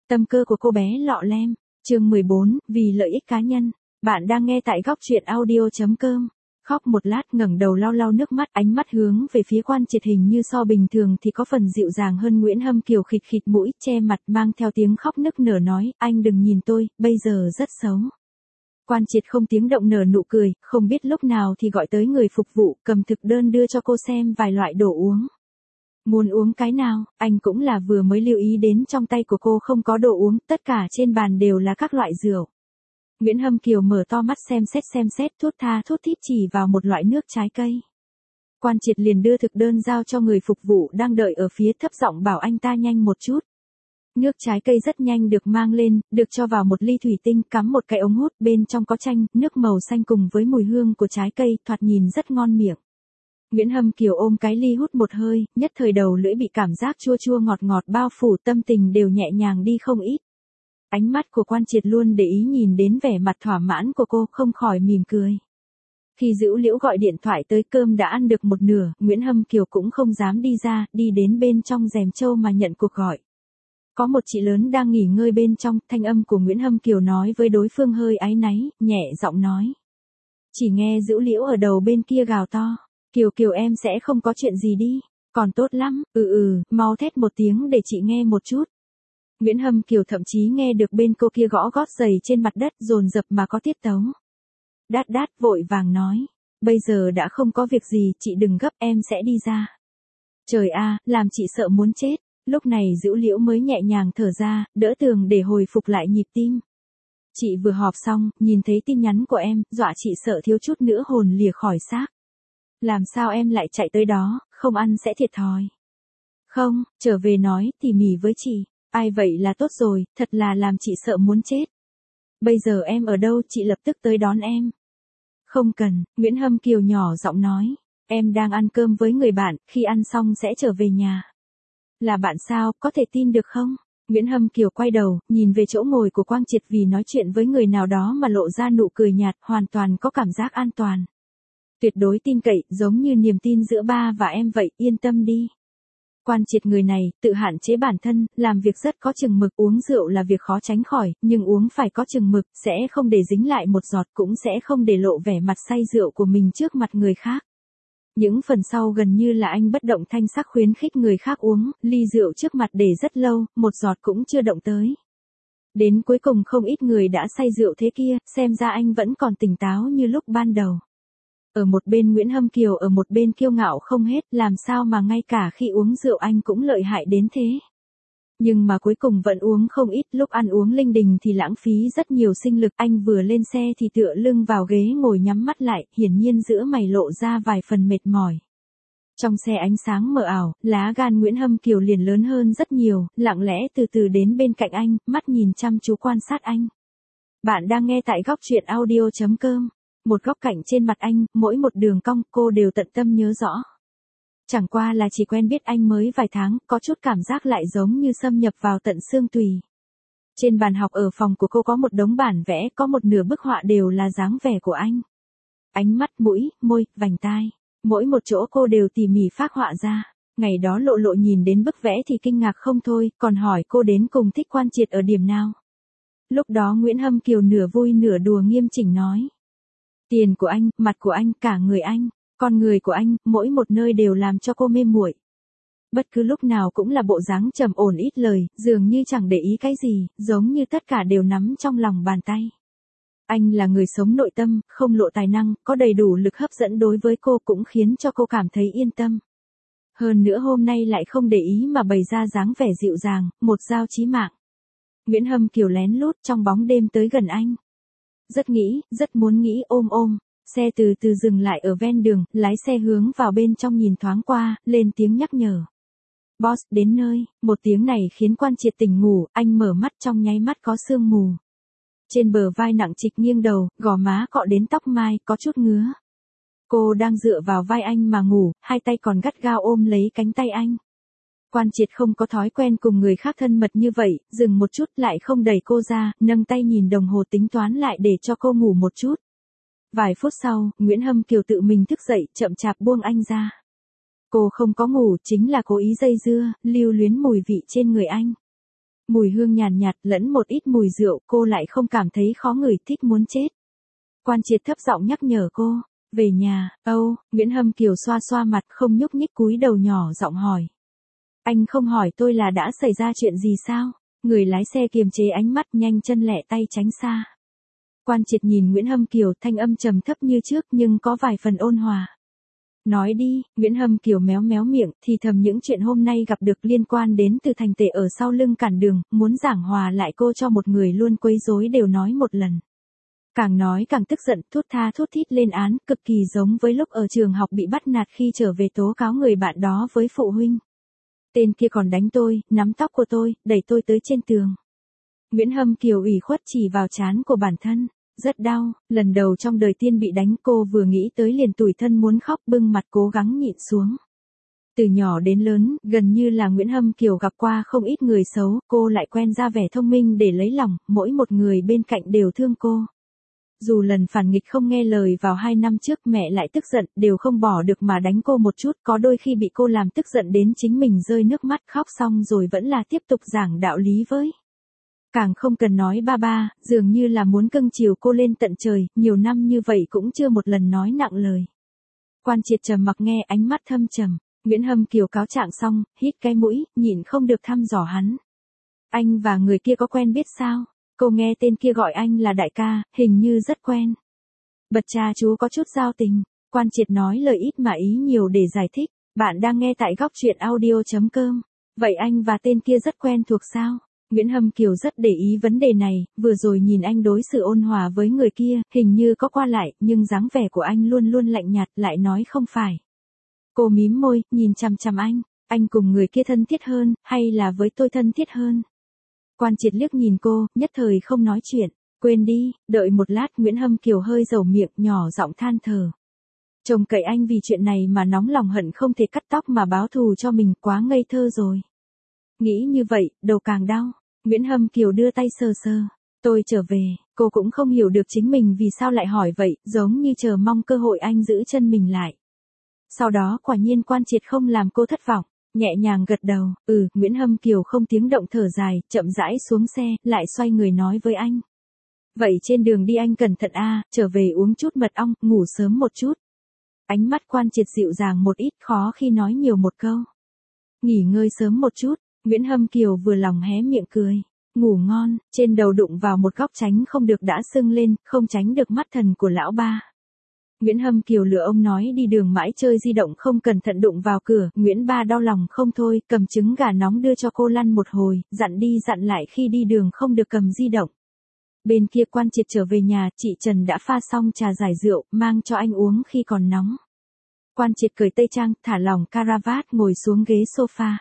Tâm cơ của cô bé lọ lem. Chương 14, vì lợi ích cá nhân. Bạn đang nghe tại góc truyện audio.com. Khóc một lát ngẩng đầu lau lau nước mắt, ánh mắt hướng về phía Quan Triệt, hình như so bình thường thì có phần dịu dàng hơn. Nguyễn Hâm Kiều khịt khịt mũi, che mặt, mang theo tiếng khóc nức nở nói, anh đừng nhìn tôi, bây giờ rất xấu. Quan Triệt không tiếng động nở nụ cười, không biết lúc nào thì gọi tới người phục vụ, cầm thực đơn đưa cho cô xem vài loại đồ uống. Muốn uống cái nào? Anh cũng là vừa mới lưu ý đến trong tay của cô không có đồ uống, tất cả trên bàn đều là các loại rượu. Nguyễn Hâm Kiều mở to mắt xem xét, thút tha thút thít chỉ vào một loại nước trái cây. Quan Triệt liền đưa thực đơn giao cho người phục vụ đang đợi ở phía, thấp giọng bảo anh ta nhanh một chút. Nước trái cây rất nhanh được mang lên, được cho vào một ly thủy tinh, cắm một cái ống hút, bên trong có chanh, nước màu xanh cùng với mùi hương của trái cây, thoạt nhìn rất ngon miệng. Nguyễn Hâm Kiều ôm cái ly hút một hơi, nhất thời đầu lưỡi bị cảm giác chua chua ngọt ngọt bao phủ, tâm tình đều nhẹ nhàng đi không ít. Ánh mắt của Quan Triệt luôn để ý nhìn đến vẻ mặt thỏa mãn của cô, không khỏi mỉm cười. Khi Dữu Liễu gọi điện thoại tới, cơm đã ăn được một nửa, Nguyễn Hâm Kiều cũng không dám đi ra, đi đến bên trong rèm trâu mà nhận cuộc gọi. Có một chị lớn đang nghỉ ngơi bên trong, thanh âm của Nguyễn Hâm Kiều nói với đối phương hơi áy náy, nhẹ giọng nói. Chỉ nghe Dữu Liễu ở đầu bên kia gào to. Kiều em sẽ không có chuyện gì đi. Còn tốt lắm, mau thét một tiếng để chị nghe một chút. Nguyễn Hâm Kiều thậm chí nghe được bên cô kia gõ gót giày trên mặt đất dồn dập mà có tiết tấu. Đát vội vàng nói. Bây giờ đã không có việc gì, chị đừng gấp, em sẽ đi ra. Trời a, làm chị sợ muốn chết. Lúc này Dữu Liễu mới nhẹ nhàng thở ra, đỡ tường để hồi phục lại nhịp tim. Chị vừa họp xong, nhìn thấy tin nhắn của em, dọa chị sợ thiếu chút nữa hồn lìa khỏi xác. Làm sao em lại chạy tới đó, không ăn sẽ thiệt thòi. Không, trở về nói tỉ mỉ với chị. Ai vậy là tốt rồi, thật là làm chị sợ muốn chết. Bây giờ em ở đâu, chị lập tức tới đón em. Không cần, Nguyễn Hâm Kiều nhỏ giọng nói. Em đang ăn cơm với người bạn, khi ăn xong sẽ trở về nhà. Là bạn sao, có thể tin được không? Nguyễn Hâm Kiều quay đầu, nhìn về chỗ ngồi của Quang Triệt, vì nói chuyện với người nào đó mà lộ ra nụ cười nhạt, hoàn toàn có cảm giác an toàn. Tuyệt đối tin cậy, giống như niềm tin giữa ba và em vậy, yên tâm đi. Quan Triệt người này, tự hạn chế bản thân, làm việc rất có chừng mực, uống rượu là việc khó tránh khỏi, nhưng uống phải có chừng mực, sẽ không để dính lại một giọt, cũng sẽ không để lộ vẻ mặt say rượu của mình trước mặt người khác. Những phần sau gần như là anh bất động thanh sắc khuyến khích người khác uống, ly rượu trước mặt để rất lâu, một giọt cũng chưa động tới. Đến cuối cùng không ít người đã say rượu thế kia, xem ra anh vẫn còn tỉnh táo như lúc ban đầu. Ở một bên Nguyễn Hâm Kiều ở một bên kiêu ngạo không hết, làm sao mà ngay cả khi uống rượu anh cũng lợi hại đến thế. Nhưng mà cuối cùng vẫn uống không ít, lúc ăn uống linh đình thì lãng phí rất nhiều sinh lực, anh vừa lên xe thì tựa lưng vào ghế ngồi nhắm mắt lại, hiển nhiên giữa mày lộ ra vài phần mệt mỏi. Trong xe ánh sáng mờ ảo, lá gan Nguyễn Hâm Kiều liền lớn hơn rất nhiều, lặng lẽ từ từ đến bên cạnh anh, mắt nhìn chăm chú quan sát anh. Bạn đang nghe tại góc truyện audio.com. Một góc cạnh trên mặt anh, mỗi một đường cong cô đều tận tâm nhớ rõ. Chẳng qua là chỉ quen biết anh mới vài tháng, có chút cảm giác lại giống như xâm nhập vào tận xương tùy. Trên bàn học ở phòng của cô có một đống bản vẽ, có một nửa bức họa đều là dáng vẻ của anh. Ánh mắt, mũi, môi, vành tai, mỗi một chỗ cô đều tỉ mỉ phác họa ra. Ngày đó Lộ Lộ nhìn đến bức vẽ thì kinh ngạc không thôi, còn hỏi cô đến cùng thích Quan Triệt ở điểm nào. Lúc đó Nguyễn Hâm Kiều nửa vui nửa đùa nghiêm chỉnh nói. Tiền của anh, mặt của anh, cả người anh, con người của anh, mỗi một nơi đều làm cho cô mê muội. Bất cứ lúc nào cũng là bộ dáng trầm ổn ít lời, dường như chẳng để ý cái gì, giống như tất cả đều nắm trong lòng bàn tay. Anh là người sống nội tâm, không lộ tài năng, có đầy đủ lực hấp dẫn đối với cô, cũng khiến cho cô cảm thấy yên tâm. Hơn nữa hôm nay lại không để ý mà bày ra dáng vẻ dịu dàng, một dao chí mạng. Nguyễn Hâm Kiều lén lút trong bóng đêm tới gần anh. Rất muốn nghĩ ôm. Xe từ từ dừng lại ở ven đường, lái xe hướng vào bên trong nhìn thoáng qua, lên tiếng nhắc nhở. Boss, đến nơi. Một tiếng này khiến Quan Triệt tỉnh ngủ, anh mở mắt trong nháy mắt có sương mù. Trên bờ vai nặng trịch nghiêng đầu, gò má cọ đến tóc mai, có chút ngứa. Cô đang dựa vào vai anh mà ngủ, hai tay còn gắt gao ôm lấy cánh tay anh. Quan Triệt không có thói quen cùng người khác thân mật như vậy, dừng một chút lại không đẩy cô ra, nâng tay nhìn đồng hồ tính toán lại để cho cô ngủ một chút. Vài phút sau, Nguyễn Hâm Kiều tự mình thức dậy, chậm chạp buông anh ra. Cô không có ngủ, chính là cố ý dây dưa, lưu luyến mùi vị trên người anh. Mùi hương nhàn nhạt lẫn một ít mùi rượu, cô lại không cảm thấy khó ngửi, thích muốn chết. Quan Triệt thấp giọng nhắc nhở cô, về nhà. Nguyễn Hâm Kiều xoa xoa mặt không nhúc nhích cúi đầu nhỏ giọng hỏi. Anh không hỏi tôi là đã xảy ra chuyện gì sao? Người lái xe kiềm chế ánh mắt nhanh chân lẹ tay tránh xa. Quan Triệt nhìn Nguyễn Hâm Kiều, thanh âm trầm thấp như trước nhưng có vài phần ôn hòa. Nói đi. Nguyễn Hâm Kiều méo méo miệng, thì thầm những chuyện hôm nay gặp được liên quan đến Từ Thành Tề ở sau lưng cản đường, muốn giảng hòa lại cô cho một người luôn quấy rối đều nói một lần. Càng nói càng tức giận, thút tha thút thít lên án, cực kỳ giống với lúc ở trường học bị bắt nạt khi trở về tố cáo người bạn đó với phụ huynh. Tên kia còn đánh tôi, nắm tóc của tôi, đẩy tôi tới trên tường. Nguyễn Hâm Kiều ủy khuất chỉ vào trán của bản thân. Rất đau, lần đầu trong đời tiên bị đánh, cô vừa nghĩ tới liền tủi thân muốn khóc, bưng mặt cố gắng nhịn xuống. Từ nhỏ đến lớn, gần như là Nguyễn Hâm Kiều gặp qua không ít người xấu, cô lại quen ra vẻ thông minh để lấy lòng, mỗi một người bên cạnh đều thương cô. Dù lần phản nghịch không nghe lời vào 2 năm trước mẹ lại tức giận, đều không bỏ được mà đánh cô một chút, có đôi khi bị cô làm tức giận đến chính mình rơi nước mắt khóc xong rồi vẫn là tiếp tục giảng đạo lý với. Càng không cần nói ba, dường như là muốn cưng chiều cô lên tận trời, nhiều năm như vậy cũng chưa một lần nói nặng lời. Quan Triệt trầm mặc nghe, ánh mắt thâm trầm. Nguyễn Hâm Kiều cáo trạng xong, hít cái mũi, nhịn không được thăm dò hắn. Anh và người kia có quen biết sao? Cô nghe tên kia gọi anh là đại ca, hình như rất quen. Bật cha chú có chút giao tình. Quan Triệt nói lời ít mà ý nhiều để giải thích. Bạn đang nghe tại góc truyện audio.com. Vậy anh và tên kia rất quen thuộc sao? Nguyễn Hâm Kiều rất để ý vấn đề này, vừa rồi nhìn anh đối xử ôn hòa với người kia, hình như có qua lại, nhưng dáng vẻ của anh luôn luôn lạnh nhạt, lại nói không phải. Cô mím môi, nhìn chằm chằm anh cùng người kia thân thiết hơn, hay là với tôi thân thiết hơn? Quan Triệt liếc nhìn cô, nhất thời không nói chuyện, quên đi, đợi một lát. Nguyễn Hâm Kiều hơi dầu miệng, nhỏ giọng than thở. Trông cậy anh vì chuyện này mà nóng lòng hận không thể cắt tóc mà báo thù cho mình, quá ngây thơ rồi. Nghĩ như vậy, đầu càng đau. Nguyễn Hâm Kiều đưa tay sờ sờ. Tôi trở về, cô cũng không hiểu được chính mình vì sao lại hỏi vậy, giống như chờ mong cơ hội anh giữ chân mình lại. Sau đó quả nhiên Quan Triệt không làm cô thất vọng, nhẹ nhàng gật đầu. Nguyễn Hâm Kiều không tiếng động thở dài, chậm rãi xuống xe, lại xoay người nói với anh. Vậy trên đường đi anh cẩn thận trở về uống chút mật ong, ngủ sớm một chút. Ánh mắt Quan Triệt dịu dàng một ít, khó khi nói nhiều một câu. Nghỉ ngơi sớm một chút. Nguyễn Hâm Kiều vừa lòng hé miệng cười. Ngủ ngon, trên đầu đụng vào một góc tránh không được đã sưng lên, không tránh được mắt thần của lão ba. Nguyễn Hâm Kiều lừa ông nói đi đường mãi chơi di động không cẩn thận đụng vào cửa, Nguyễn ba đau lòng không thôi, cầm trứng gà nóng đưa cho cô lăn một hồi, dặn đi dặn lại khi đi đường không được cầm di động. Bên kia Quan Triệt trở về nhà, chị Trần đã pha xong trà giải rượu, mang cho anh uống khi còn nóng. Quan Triệt cởi tây trang, thả lỏng caravat, ngồi xuống ghế sofa.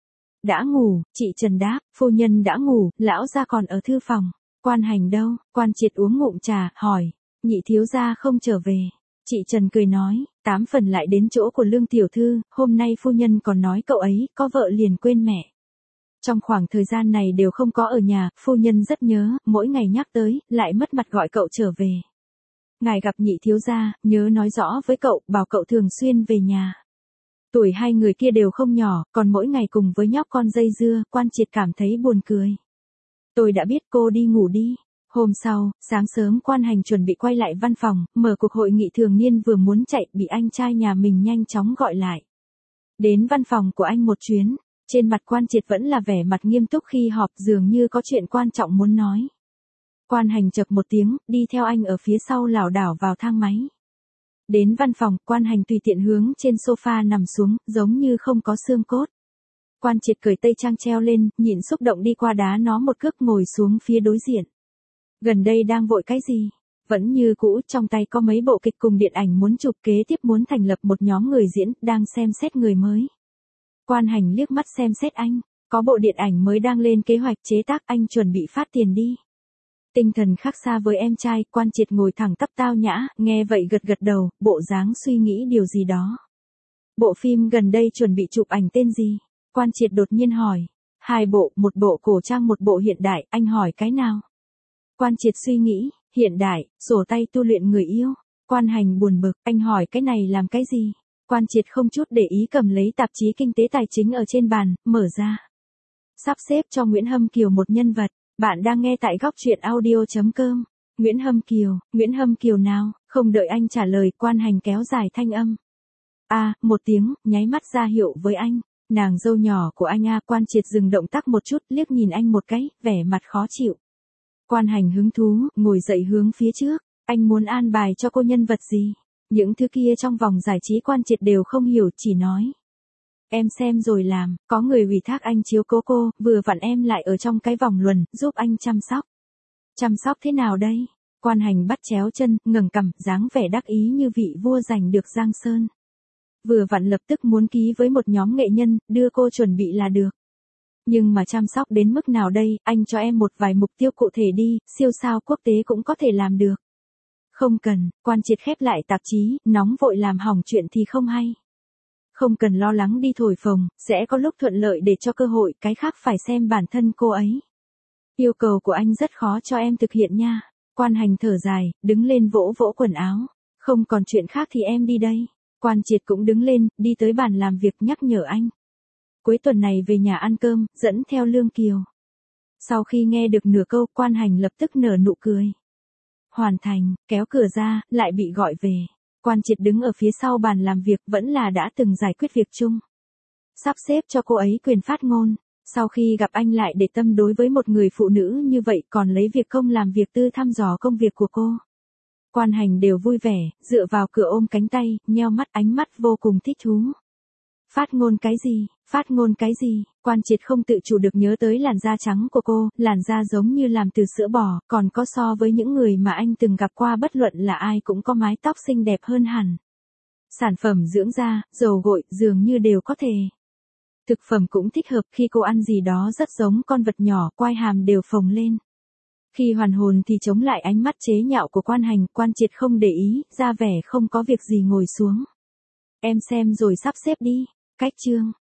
Đã ngủ, chị Trần đáp, phu nhân đã ngủ, lão gia còn ở thư phòng. Quan Hành đâu? Quan Triệt uống ngụm trà, hỏi. Nhị thiếu gia không trở về. Chị Trần cười nói, 8 phần lại đến chỗ của Lương tiểu thư, hôm nay phu nhân còn nói cậu ấy, có vợ liền quên mẹ. Trong khoảng thời gian này đều không có ở nhà, phu nhân rất nhớ, mỗi ngày nhắc tới, lại mất mặt gọi cậu trở về. Ngài gặp nhị thiếu gia, nhớ nói rõ với cậu, bảo cậu thường xuyên về nhà. Tuổi hai người kia đều không nhỏ, còn mỗi ngày cùng với nhóc con dây dưa, Quan Triệt cảm thấy buồn cười. Tôi đã biết, cô đi ngủ đi. Hôm sau, sáng sớm Quan Hành chuẩn bị quay lại văn phòng, mở cuộc hội nghị thường niên vừa muốn chạy, bị anh trai nhà mình nhanh chóng gọi lại. Đến văn phòng của anh một chuyến, trên mặt Quan Triệt vẫn là vẻ mặt nghiêm túc khi họp, dường như có chuyện quan trọng muốn nói. Quan Hành chậc một tiếng, đi theo anh ở phía sau lảo đảo vào thang máy. Đến văn phòng, Quan Hành tùy tiện hướng trên sofa nằm xuống, giống như không có xương cốt. Quan Triệt cởi tây trang treo lên, nhịn xúc động đi qua đá nó một cước, ngồi xuống phía đối diện. Gần đây đang vội cái gì? Vẫn như cũ, trong tay có mấy bộ kịch cùng điện ảnh muốn chụp, kế tiếp muốn thành lập một nhóm người diễn, đang xem xét người mới. Quan Hành liếc mắt xem xét anh, có bộ điện ảnh mới đang lên kế hoạch chế tác, anh chuẩn bị phát tiền đi. Tinh thần khác xa với em trai, Quan Triệt ngồi thẳng tắp tao nhã, nghe vậy gật gật đầu, bộ dáng suy nghĩ điều gì đó. Bộ phim gần đây chuẩn bị chụp ảnh tên gì? Quan Triệt đột nhiên hỏi. 2 bộ, một bộ cổ trang một bộ hiện đại, anh hỏi cái nào? Quan Triệt suy nghĩ, hiện đại, sổ tay tu luyện người yêu. Quan Hành buồn bực, anh hỏi cái này làm cái gì? Quan Triệt không chút để ý cầm lấy tạp chí kinh tế tài chính ở trên bàn, mở ra. Sắp xếp cho Nguyễn Hâm Kiều một nhân vật. Bạn đang nghe tại góc truyện audio.com. Nguyễn Hâm Kiều nào? Không đợi anh trả lời, Quan Hành kéo dài thanh âm. Một tiếng, nháy mắt ra hiệu với anh. Nàng dâu nhỏ của anh Quan Triệt dừng động tác một chút, liếc nhìn anh một cái, vẻ mặt khó chịu. Quan Hành hứng thú, ngồi dậy hướng phía trước. Anh muốn an bài cho cô nhân vật gì? Những thứ kia trong vòng giải trí Quan Triệt đều không hiểu, chỉ nói. Em xem rồi làm, có người ủy thác anh chiếu cố cô, vừa vặn em lại ở trong cái vòng luẩn, giúp anh chăm sóc. Chăm sóc thế nào đây? Quan Hành bắt chéo chân, ngẩng cằm, dáng vẻ đắc ý như vị vua giành được Giang Sơn. Vừa vặn lập tức muốn ký với một nhóm nghệ nhân, đưa cô chuẩn bị là được. Nhưng mà chăm sóc đến mức nào đây, anh cho em một vài mục tiêu cụ thể đi, siêu sao quốc tế cũng có thể làm được. Không cần, Quan Triệt khép lại tạp chí, nóng vội làm hỏng chuyện thì không hay. Không cần lo lắng đi thổi phồng, sẽ có lúc thuận lợi để cho cơ hội, cái khác phải xem bản thân cô ấy. Yêu cầu của anh rất khó cho em thực hiện nha. Quan Hành thở dài, đứng lên vỗ vỗ quần áo. Không còn chuyện khác thì em đi đây. Quan Triệt cũng đứng lên, đi tới bàn làm việc nhắc nhở anh. Cuối tuần này về nhà ăn cơm, dẫn theo Lương Kiều. Sau khi nghe được nửa câu, Quan Hành lập tức nở nụ cười. Hoàn thành, kéo cửa ra, lại bị gọi về. Quan Triệt đứng ở phía sau bàn làm việc, vẫn là đã từng giải quyết việc chung. Sắp xếp cho cô ấy quyền phát ngôn. Sau khi gặp anh lại để tâm đối với một người phụ nữ như vậy, còn lấy việc công làm việc tư thăm dò công việc của cô. Quan Hành đều vui vẻ, dựa vào cửa ôm cánh tay, nheo mắt, ánh mắt vô cùng thích thú. Phát ngôn cái gì? Phát ngôn cái gì? Quan Triệt không tự chủ được nhớ tới làn da trắng của cô, làn da giống như làm từ sữa bò, còn có so với những người mà anh từng gặp qua bất luận là ai cũng có mái tóc xinh đẹp hơn hẳn. Sản phẩm dưỡng da, dầu gội, dường như đều có thể. Thực phẩm cũng thích hợp, khi cô ăn gì đó rất giống con vật nhỏ, quai hàm đều phồng lên. Khi hoàn hồn thì chống lại ánh mắt chế nhạo của Quan Hành, Quan Triệt không để ý, ra vẻ không có việc gì ngồi xuống. Em xem rồi sắp xếp đi. Cách chương.